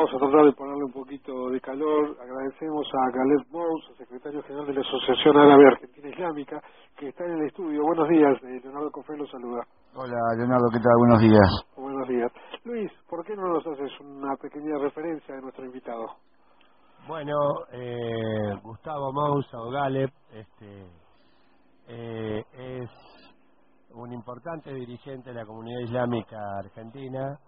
vamos a tratar de ponerle un poquito de calor. Agradecemos a Galeb Mous, secretario general de la Asociación Árabe Argentina Islámica, que está en el estudio. Buenos días, Leonardo Cofré lo saluda. Hola, Leonardo, ¿qué tal? Buenos días. Buenos días. Luis, ¿por qué no nos haces una pequeña referencia de nuestro invitado? Bueno, Gustavo Mous, o Galeb, es un importante dirigente de la comunidad islámica argentina,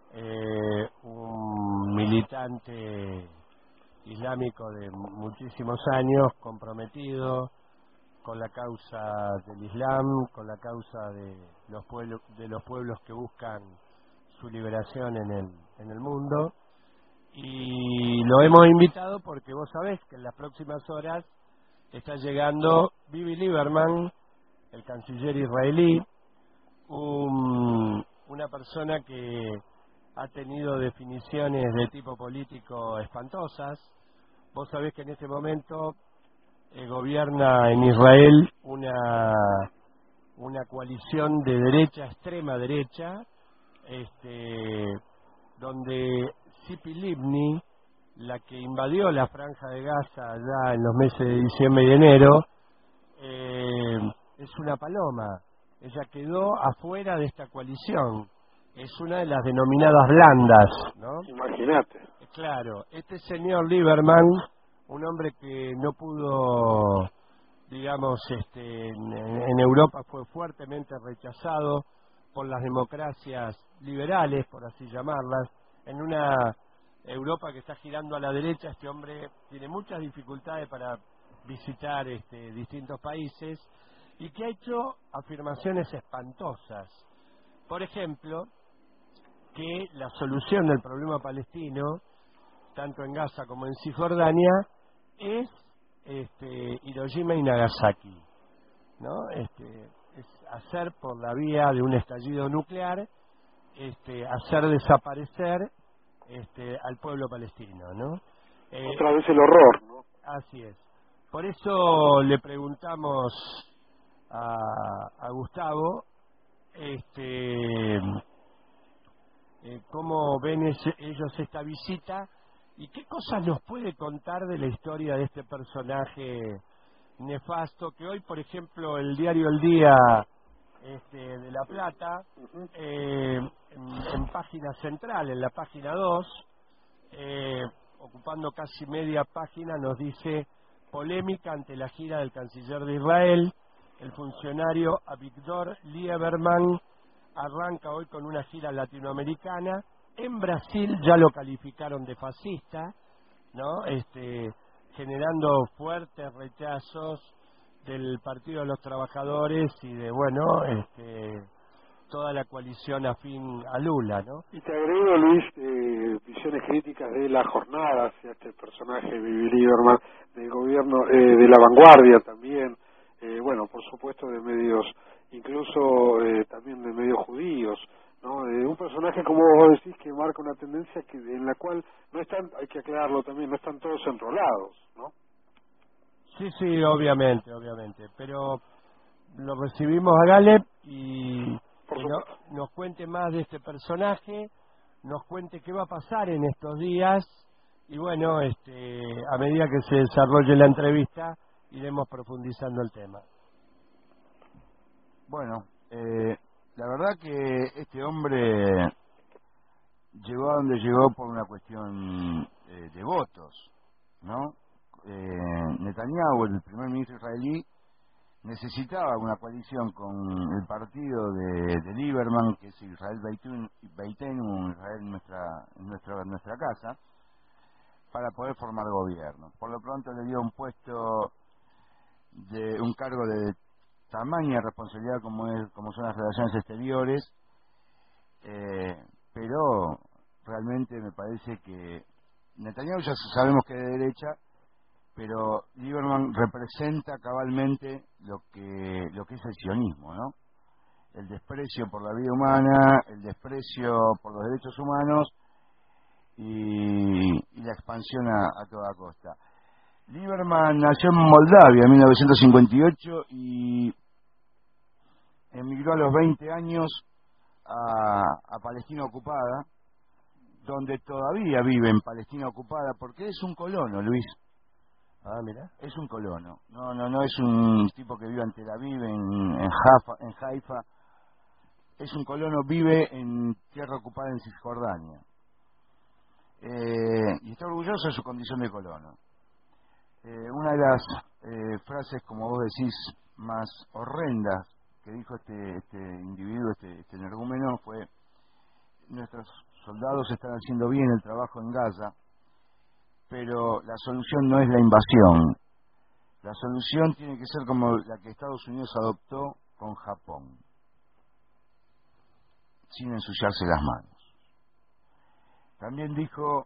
un militante islámico de muchísimos años, comprometido con la causa del Islam, con la causa de los pueblos que buscan su liberación en el mundo. Y lo hemos invitado porque vos sabés que en las próximas horas está llegando Bibi Lieberman, el canciller israelí, una persona que ha tenido definiciones de tipo político espantosas. Vos sabés que en este momento gobierna en Israel una coalición de derecha, extrema derecha, donde Tzipi Livni, la que invadió la Franja de Gaza ya en los meses de diciembre y enero, es una paloma. Ella quedó afuera de esta coalición. Es una de las denominadas blandas, ¿no? Imagínate. Claro, este señor Lieberman, un hombre que no pudo, digamos, en Europa fue fuertemente rechazado por las democracias liberales, por así llamarlas. En una Europa que está girando a la derecha, este hombre tiene muchas dificultades para visitar distintos países y que ha hecho afirmaciones espantosas. Por ejemplo, que la solución del problema palestino, tanto en Gaza como en Cisjordania, es Hiroshima y Nagasaki, ¿no? Es hacer por la vía de un estallido nuclear, hacer desaparecer al pueblo palestino, ¿no? Otra vez el horror, ¿no? Así es. Por eso le preguntamos a Gustavo cómo ven ellos esta visita y qué cosas nos puede contar de la historia de este personaje nefasto que hoy, por ejemplo, el diario El Día de La Plata, en página central, en la página 2, ocupando casi media página, nos dice: polémica ante la gira del canciller de Israel, el funcionario Avigdor Lieberman arranca hoy con una gira latinoamericana. En Brasil ya lo calificaron de fascista, ¿no? Generando fuertes rechazos del Partido de los Trabajadores y de, toda la coalición afín a Lula, ¿no? Y te agrego, Luis, visiones críticas de La Jornada hacia este personaje, Bibi Lieberman, del gobierno, de La Vanguardia también, por supuesto de medios, incluso también de medios judíos, ¿no? Un personaje, como vos decís, que marca una tendencia en la cual no están, hay que aclararlo también, no están todos enrolados, ¿no? Sí, obviamente, pero lo recibimos a Galeb y nos cuente más de este personaje, nos cuente qué va a pasar en estos días y a medida que se desarrolle la entrevista iremos profundizando el tema. Bueno, la verdad que este hombre llegó a donde llegó por una cuestión de votos, ¿no? Netanyahu, el primer ministro israelí, necesitaba una coalición con el partido de Lieberman, que es Israel Beitenu, Israel nuestra casa, para poder formar gobierno. Por lo pronto le dio un puesto de un cargo de tamaña responsabilidad como son las relaciones exteriores, pero realmente me parece que Netanyahu ya sabemos que es de derecha, pero Lieberman representa cabalmente lo que es el sionismo, ¿no? El desprecio por la vida humana, el desprecio por los derechos humanos y la expansión a toda costa. Lieberman nació en Moldavia en 1958 y emigró a los 20 años a Palestina ocupada, donde todavía vive en Palestina ocupada, porque es un colono, Luis. Ah, mira. Es un colono. No es un tipo que vive en Tel Aviv, en Haifa. Es un colono, vive en tierra ocupada en Cisjordania. Y está orgulloso de su condición de colono. Una de las frases, como vos decís, más horrendas que dijo este individuo, este energúmeno, fue: nuestros soldados están haciendo bien el trabajo en Gaza, pero la solución no es la invasión. La solución tiene que ser como la que Estados Unidos adoptó con Japón, sin ensuciarse las manos. También dijo,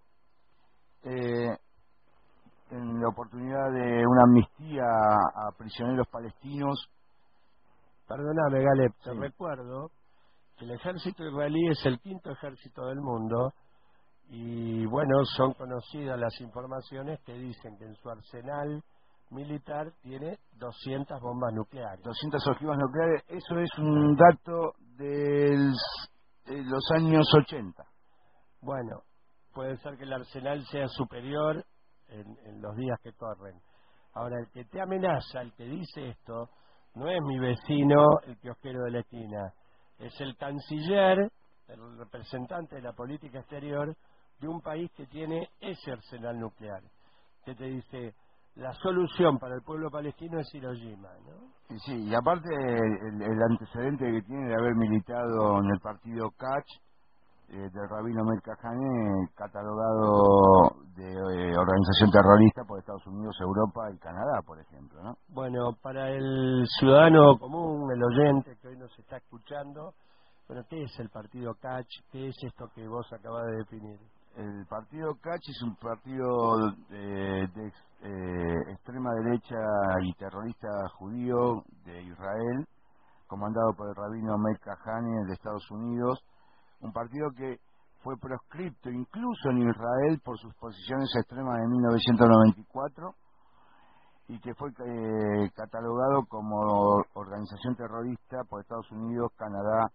en la oportunidad de una amnistía a prisioneros palestinos. Perdóname, Galep, te Sí. recuerdo que el ejército israelí es el quinto ejército del mundo y, bueno, son conocidas las informaciones que dicen que en su arsenal militar tiene 200 bombas nucleares. 200 ojivas nucleares, eso es un dato de los años 80. Bueno, puede ser que el arsenal sea superior en los días que corren. Ahora, el que te amenaza, el que dice esto, no es mi vecino, el kiosquero de la esquina, es el canciller, el representante de la política exterior de un país que tiene ese arsenal nuclear, que te dice, la solución para el pueblo palestino es Hiroshima, ¿no? Sí, y aparte el antecedente que tiene de haber militado en el partido Kach, del rabino Meir Kahane, catalogado de organización terrorista por Estados Unidos, Europa y Canadá, por ejemplo, ¿no? Bueno, para el ciudadano común, el oyente que hoy nos está escuchando, bueno, ¿qué es el partido Kach? ¿Qué es esto que vos acabas de definir? El partido Kach es un partido de extrema derecha y terrorista judío de Israel, comandado por el rabino Meir Kahane de Estados Unidos, un partido que fue proscripto incluso en Israel por sus posiciones extremas en 1994 y que fue catalogado como organización terrorista por Estados Unidos, Canadá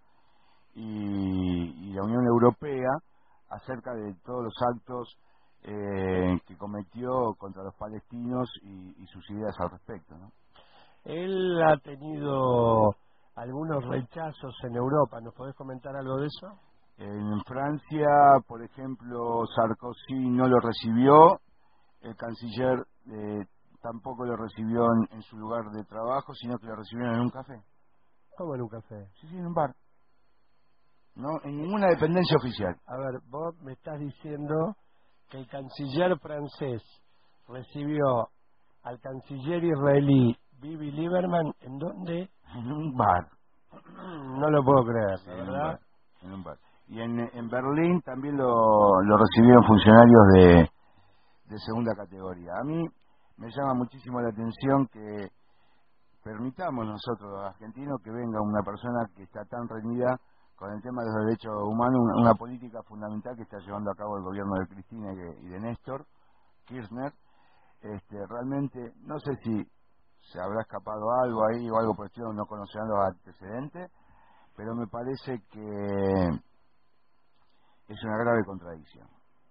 y la Unión Europea, acerca de todos los actos que cometió contra los palestinos y sus ideas al respecto, ¿no? Él ha tenido algunos rechazos en Europa, ¿nos podés comentar algo de eso? En Francia, por ejemplo, Sarkozy no lo recibió, el canciller tampoco lo recibió en su lugar de trabajo, sino que lo recibieron en un café. ¿Cómo en un café? Sí, en un bar. No, en ninguna dependencia oficial. A ver, vos me estás diciendo que el canciller francés recibió al canciller israelí Bibi Lieberman, ¿en dónde? En un bar. No lo puedo creer, Sí, la en un verdad. bar. En un bar. Y en Berlín también lo recibieron funcionarios de segunda categoría. A mí me llama muchísimo la atención que permitamos nosotros, los argentinos, que venga una persona que está tan reñida con el tema de los derechos humanos, una política fundamental que está llevando a cabo el gobierno de Cristina y de Néstor Kirchner. Realmente, no sé si se habrá escapado algo ahí o algo por el estilo, no conocerán los antecedentes, pero me parece que es una grave contradicción.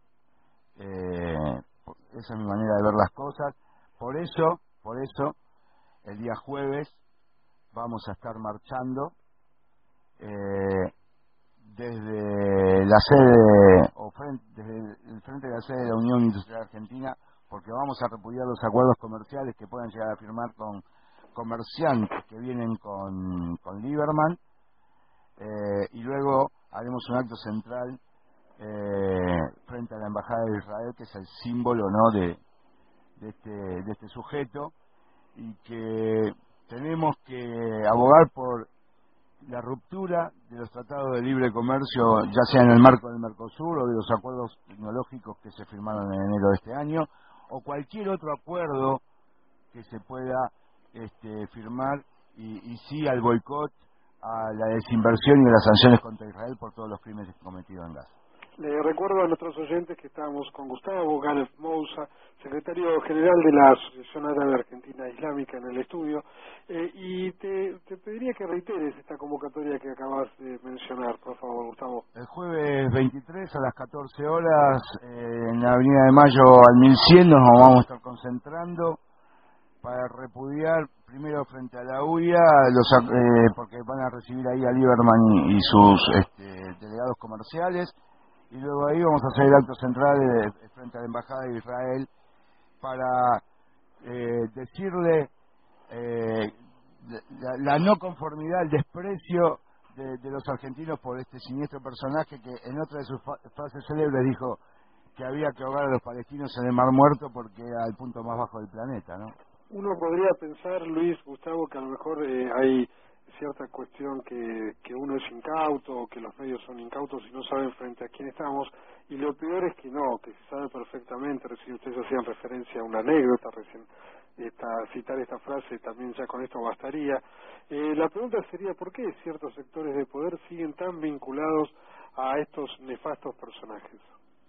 Esa es mi manera de ver las cosas. Por eso, el día jueves vamos a estar marchando desde la sede desde el frente de la sede de la Unión Industrial Argentina, porque vamos a repudiar los acuerdos comerciales que puedan llegar a firmar con comerciantes que vienen con Lieberman, y luego haremos un acto central frente a la Embajada de Israel, que es el símbolo, ¿no?, de este sujeto, y que tenemos que abogar por la ruptura de los tratados de libre comercio, ya sea en el marco del Mercosur o de los acuerdos tecnológicos que se firmaron en enero de este año, o cualquier otro acuerdo que se pueda firmar, y sí al boicot, a la desinversión y a las sanciones contra Israel por todos los crímenes cometidos en Gaza. Le recuerdo a nuestros oyentes que estamos con Gustavo Galef Moussa, secretario general de la Asociación Árabe Argentina Islámica, en el estudio, y te pediría que reiteres esta convocatoria que acabas de mencionar, por favor, Gustavo. El jueves 23 a las 14 horas en la Avenida de Mayo al 1100 nos vamos a estar concentrando para repudiar primero frente a la UIA, porque van a recibir ahí a Lieberman y sus delegados comerciales, y luego ahí vamos a hacer el acto central frente a la Embajada de Israel para decirle la no conformidad, el desprecio de los argentinos por este siniestro personaje que en otra de sus frases célebres dijo que había que ahogar a los palestinos en el Mar Muerto porque era el punto más bajo del planeta, ¿no? Uno podría pensar, Luis, Gustavo, que a lo mejor hay cierta cuestión que uno es incauto o que los medios son incautos y no saben frente a quién estamos, y lo peor es que no, que se sabe perfectamente. Recién ustedes hacían referencia a una anécdota, recién citar esta frase también ya con esto bastaría. La pregunta sería, ¿por qué ciertos sectores de poder siguen tan vinculados a estos nefastos personajes?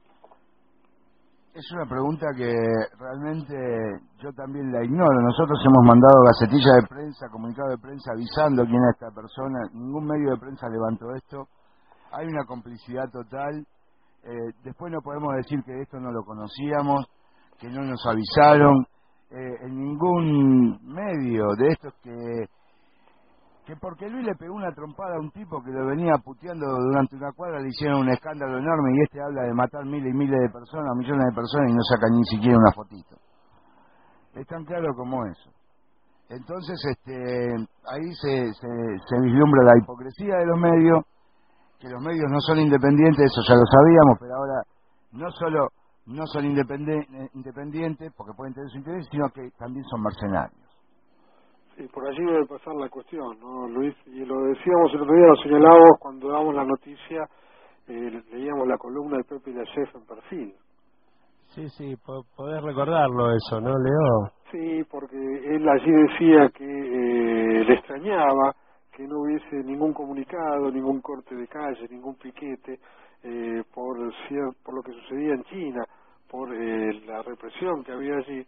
Es una pregunta que realmente yo también la ignoro. Nosotros hemos mandado gacetilla de prensa, comunicado de prensa avisando quién es esta persona. Ningún medio de prensa levantó esto. Hay una complicidad total. Después no podemos decir que esto no lo conocíamos, que no nos avisaron. En ningún medio de estos que porque Luis le pegó una trompada a un tipo que lo venía puteando durante una cuadra, le hicieron un escándalo enorme, y este habla de matar miles y miles de personas, millones de personas, y no saca ni siquiera una fotito. Es tan claro como eso. Entonces ahí se vislumbra la hipocresía de los medios, que los medios no son independientes, eso ya lo sabíamos, pero ahora no solo no son independientes porque pueden tener su interés, sino que también son mercenarios. Sí, por allí debe pasar la cuestión, ¿no, Luis? Y lo decíamos el otro día, lo señalábamos cuando damos la noticia, leíamos la columna de Pepe Layef en Perfil. Sí, podés recordarlo eso, ¿no, Leo? Sí, porque él allí decía que le extrañaba que no hubiese ningún comunicado, ningún corte de calle, ningún piquete por lo que sucedía en China, por la represión que había allí.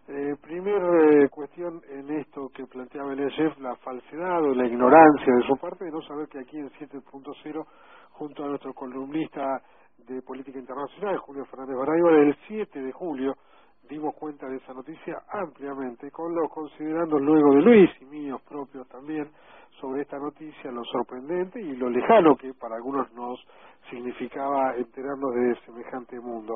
Cuestión en esto que planteaba Eliashev, la falsedad o la ignorancia de su parte de no saber que aquí en 7.0, junto a nuestro columnista de política internacional, Julio Fernández Barayba, el 7 de julio dimos cuenta de esa noticia ampliamente, considerando luego de Luis y míos propios también sobre esta noticia, lo sorprendente y lo lejano que para algunos nos significaba enterarnos de semejante mundo.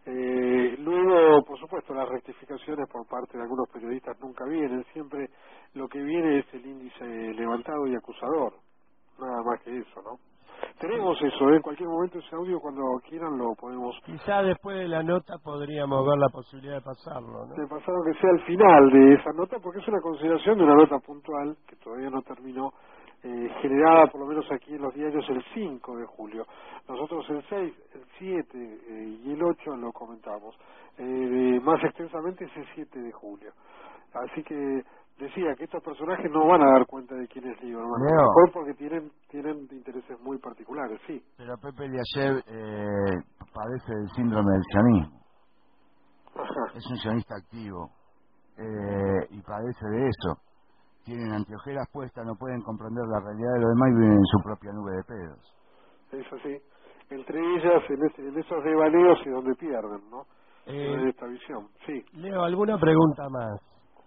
Luego, por supuesto, las rectificaciones por parte de algunos periodistas nunca vienen, siempre lo que viene es el índice levantado y acusador, nada más que eso, ¿no? Tenemos eso, en cualquier momento ese audio, cuando quieran lo podemos... Quizá después de la nota podríamos ver la posibilidad de pasarlo, ¿no? De pasar que sea al final de esa nota, porque es una consideración de una nota puntual, que todavía no terminó, generada por lo menos aquí en los diarios el 5 de julio. Nosotros el 6, el 7 y el 8 lo comentamos. Más extensamente es el 7 de julio. Así que decía que estos personajes no van a dar cuenta de quién es Lieberman, mejor porque tienen intereses muy particulares, sí. Pero Pepe Eliashev padece del síndrome del sionismo. Ajá. Es un sionista activo y padece de eso. Tienen anteojeras puestas, no pueden comprender la realidad de los demás y viven en su propia nube de pedos. Es así. Entre ellas, en esos devaneos es donde pierden, ¿no? En esta visión, sí. Leo, ¿alguna pregunta más?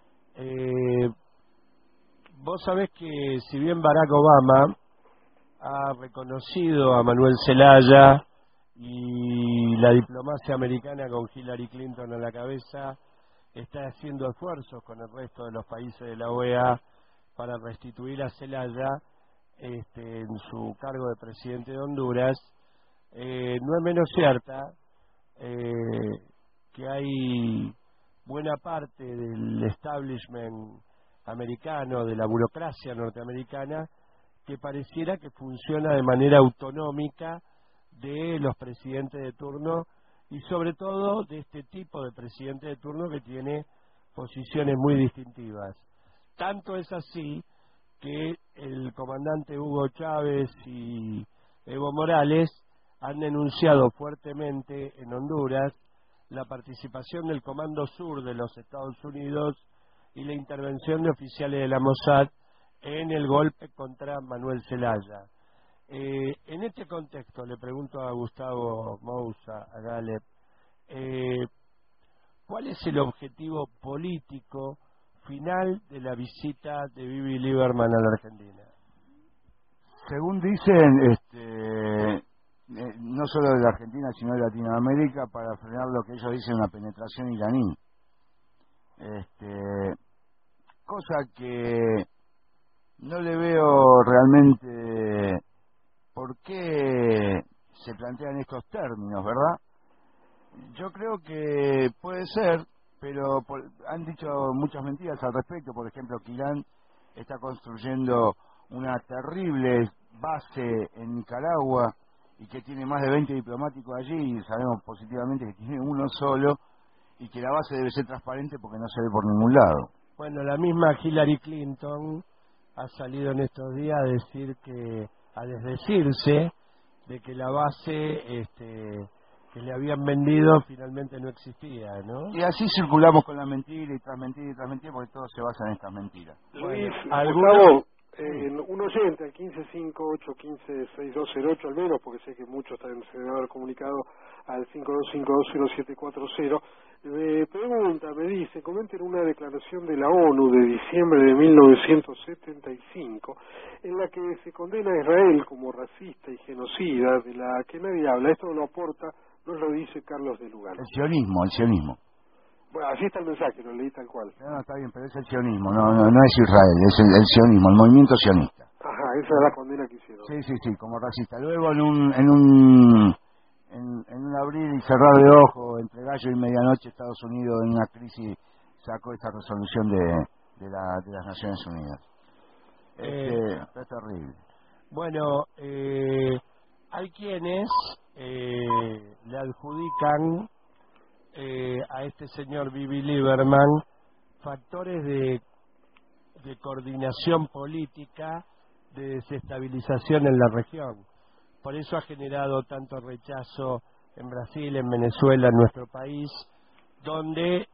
Vos sabés que si bien Barack Obama ha reconocido a Manuel Zelaya y la diplomacia americana con Hillary Clinton a la cabeza está haciendo esfuerzos con el resto de los países de la OEA para restituir a Zelaya en su cargo de presidente de Honduras, no es menos cierta que hay buena parte del establishment americano, de la burocracia norteamericana, que pareciera que funciona de manera autonómica de los presidentes de turno y sobre todo de este tipo de presidente de turno que tiene posiciones muy distintivas. Tanto es así que el comandante Hugo Chávez y Evo Morales han denunciado fuertemente en Honduras la participación del Comando Sur de los Estados Unidos y la intervención de oficiales de la Mossad en el golpe contra Manuel Zelaya. En este contexto, le pregunto a Gustavo Moussa, a Galep, ¿cuál es el objetivo político final de la visita de Bibi Lieberman a la Argentina? Según dicen, no solo de la Argentina, sino de Latinoamérica, para frenar lo que ellos dicen una penetración iraní. Cosa que no le veo realmente por qué se plantean estos términos, ¿verdad? Yo creo que puede ser, pero han dicho muchas mentiras al respecto. Por ejemplo, que Irán está construyendo una terrible base en Nicaragua y que tiene más de 20 diplomáticos allí, y sabemos positivamente que tiene uno solo, y que la base debe ser transparente porque no se ve por ningún lado. Bueno, la misma Hillary Clinton ha salido en estos días a decir que, a desdecirse de que la base que le habían vendido finalmente no existía, ¿no? Y así circulamos con la mentira y tras mentira y tras mentira, porque todo se basa en estas mentiras. Luis, Bueno, Gustavo, un oyente al 1558156208 al menos, porque sé que muchos también se deben haber comunicado al 52520740, me pregunta, me dice, comenten una declaración de la ONU de diciembre de 1975 en la que se condena a Israel como racista y genocida, de la que nadie habla. Esto no lo aporta, no lo dice Carlos de Lugano. El sionismo. Bueno, así está el mensaje, lo leí tal cual. No, está bien, pero es el sionismo, no es Israel, es el sionismo, el movimiento sionista. Ajá, esa es la condena que hicieron. Sí, como racista. Luego en un abrir y cerrar de ojo entre gallo y medianoche, Estados Unidos en una crisis sacó esa resolución de las Naciones Unidas. Es terrible. Bueno, hay quienes le adjudican a este señor Bibi Lieberman factores de coordinación política, de desestabilización en la región. Por eso ha generado tanto rechazo en Brasil, en Venezuela, en nuestro país, donde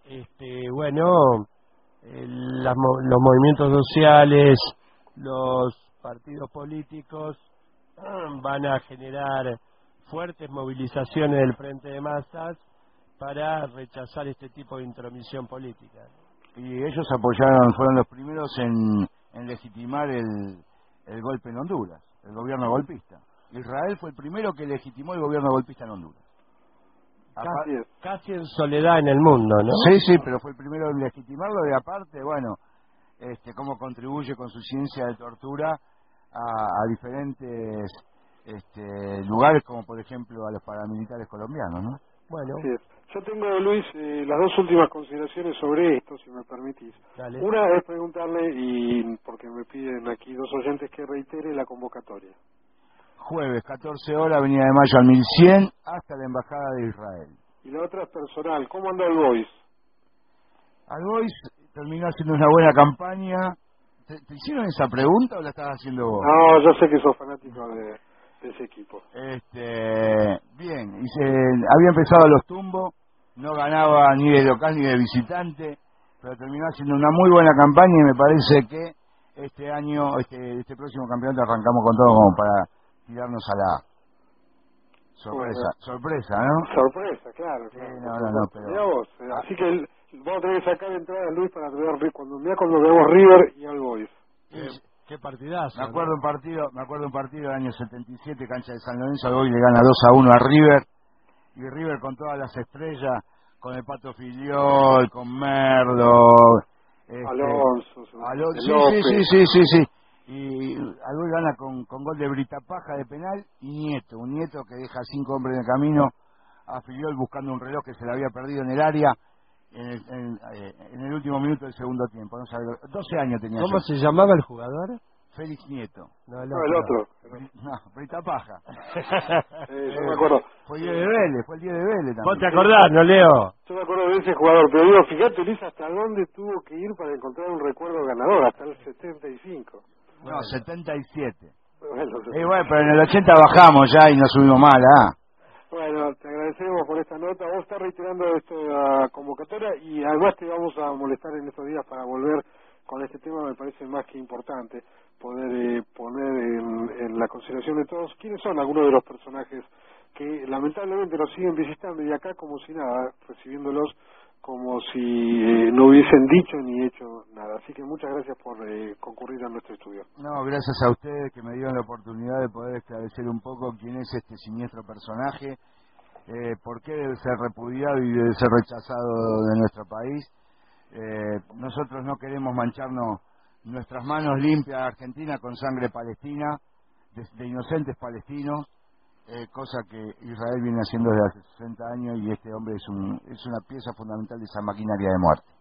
los movimientos sociales, los partidos políticos van a generar fuertes movilizaciones del frente de masas para rechazar este tipo de intromisión política. Y ellos fueron los primeros en legitimar el golpe en Honduras, el gobierno golpista. Israel fue el primero que legitimó el gobierno golpista en Honduras. Casi en soledad en el mundo, ¿no? Sí, pero fue el primero en legitimarlo, y aparte, cómo contribuye con su ciencia de tortura a diferentes lugares, como por ejemplo a los paramilitares colombianos, ¿no? Bueno. Sí. Yo tengo, Luis, las dos últimas consideraciones sobre esto, si me permitís. Dale. Una es preguntarle, y porque me piden aquí dos oyentes, que reitere la convocatoria. Jueves, 14 horas, Avenida de Mayo al 1100, hasta la Embajada de Israel. Y la otra es personal. ¿Cómo anda el Boys? Al Boys terminó haciendo una buena campaña. ¿Te hicieron esa pregunta o la estabas haciendo vos? No, yo sé que sos fanático de ese equipo. Bien, había empezado a los tumbos, no ganaba ni de local ni de visitante, pero terminó haciendo una muy buena campaña, y me parece que este año, este próximo campeonato, arrancamos con todo como para tirarnos a la sorpresa, ¿no? Sorpresa, claro. No, pero... Mirá vos, así que vamos a tener que sacar entradas, Luis, para ver cuando veamos River y al Boys. Qué partidazo. Me acuerdo un partido del año 77, cancha de San Lorenzo, hoy le gana 2-1 a River, y River con todas las estrellas, con el Pato Filiol, con Merlo, Alonso, sí. Y Alboy gana con gol de Brita Paja de penal, y un Nieto que deja 5 hombres en el camino a Filiol buscando un reloj que se le había perdido en el área en el último minuto del segundo tiempo. No sabe, 12 años tenía. ¿Cómo se llamaba el jugador? Félix Nieto. No, el otro. No, Brita Paja. Yo me acuerdo. Fue el día de Vélez también. ¿Vos te acordás, no, Leo? Yo me acuerdo de ese jugador, pero digo, fíjate, Luis, hasta dónde tuvo que ir para encontrar un recuerdo ganador, hasta el 75. No, 77. Bueno, pero en el 80 bajamos ya y no subimos mal, ¿ah? Bueno, te agradecemos por esta nota. Vos estás reiterando esta convocatoria y además te vamos a molestar en estos días para volver con este tema. Me parece más que importante poder poner en la consideración de todos quiénes son algunos de los personajes que lamentablemente nos siguen visitando y acá como si nada, recibiéndolos como si no hubiesen dicho ni hecho nada. Así que muchas gracias por concurrir a nuestro estudio. No, gracias a ustedes que me dieron la oportunidad de poder esclarecer un poco quién es este siniestro personaje, por qué debe ser repudiado y debe ser rechazado de nuestro país. Nosotros no queremos mancharnos nuestras manos limpias a Argentina con sangre palestina, de inocentes palestinos, cosa que Israel viene haciendo desde hace 60 años y este hombre es una pieza fundamental de esa maquinaria de muerte.